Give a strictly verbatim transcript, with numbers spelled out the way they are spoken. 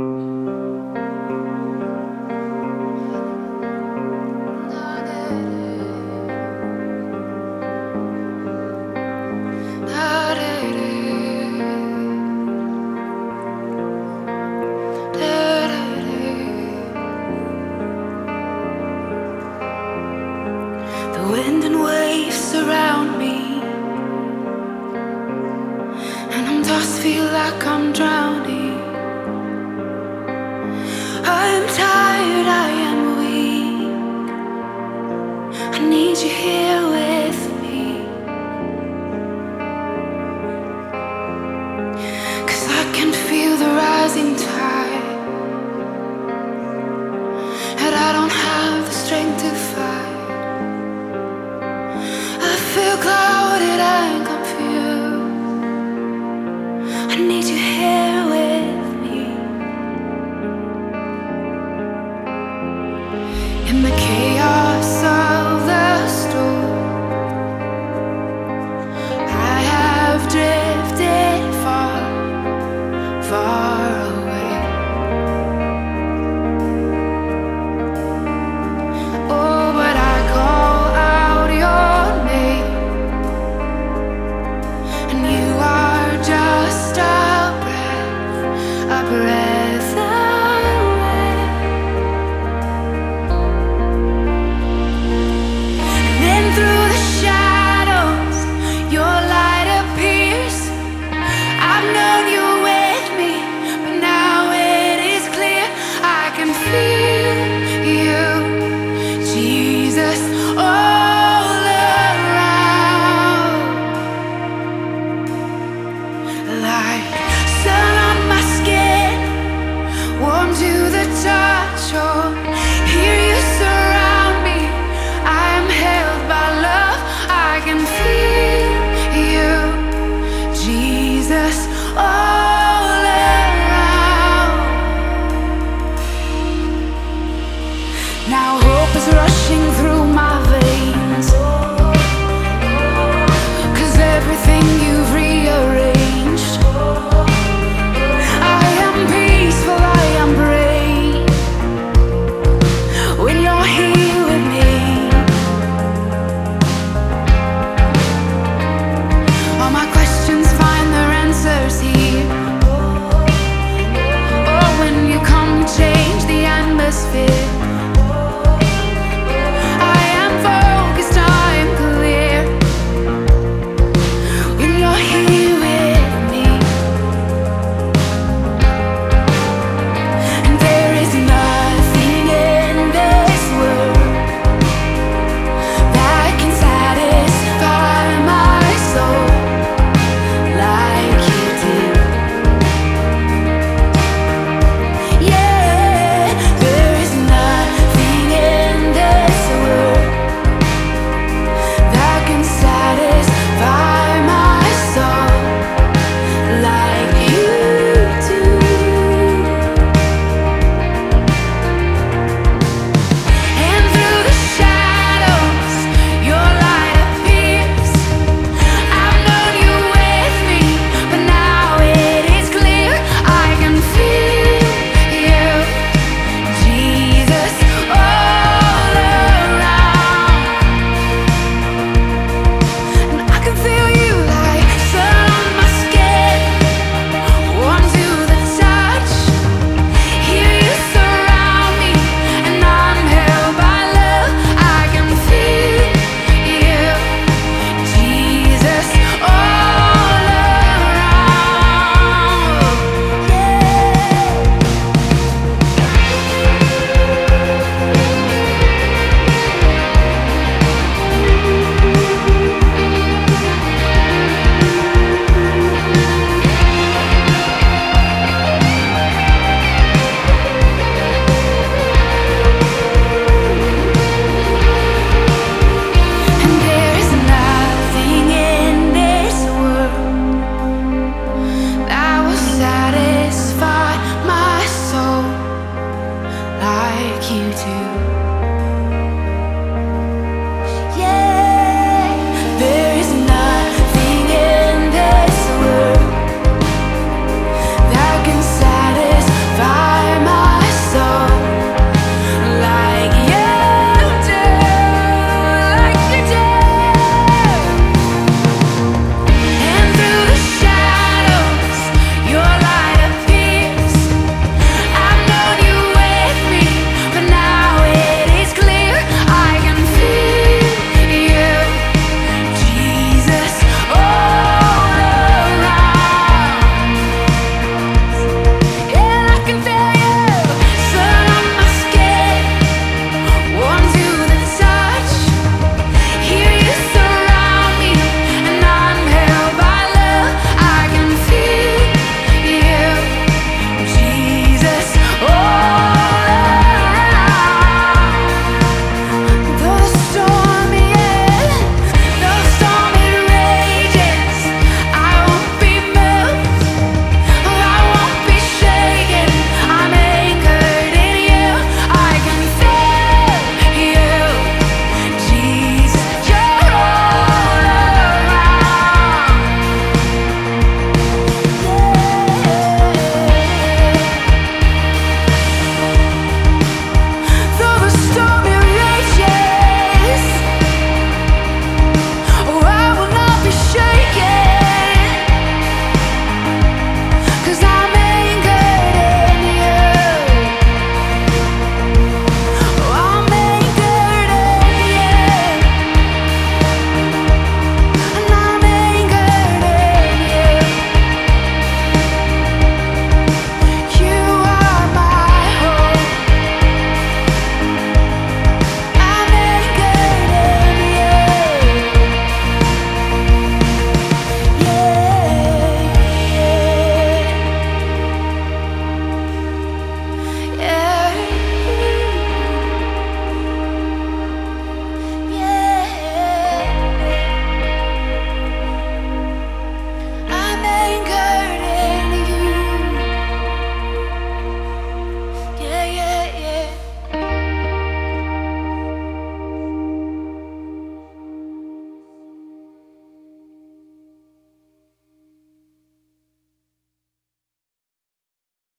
The wind and waves surround me, and I'm tossed, feel like I'm drowning. I am tired, I am weak. I need you here with me, 'cause I can feel the rising tide, and I don't have the strength to fight. I feel clouded and confused. I need you here with me. In the chaos of the storm, I have drifted far, far away. Oh, but I call out your name, and you are just a breath, a breath away. And then through the shadows, your light appears. I've known you with me, but now it is clear. I can feel you, Jesus, all around, like